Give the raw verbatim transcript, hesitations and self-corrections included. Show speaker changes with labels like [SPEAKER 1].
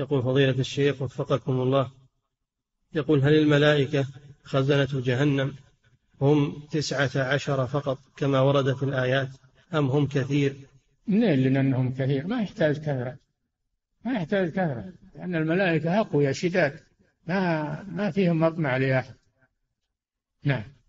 [SPEAKER 1] يقول فضيلة الشيخ وفقكم الله، يقول هل الملائكة خزنة جهنم هم تسعة عشر فقط كما ورد في الآيات أم هم كثير؟
[SPEAKER 2] منين لأنهم كثير؟ ما يحتاج كثرة، ما يحتاج كثرة، لأن الملائكة أقوياء شداد، ما ما فيهم مطمع لأحد. نعم.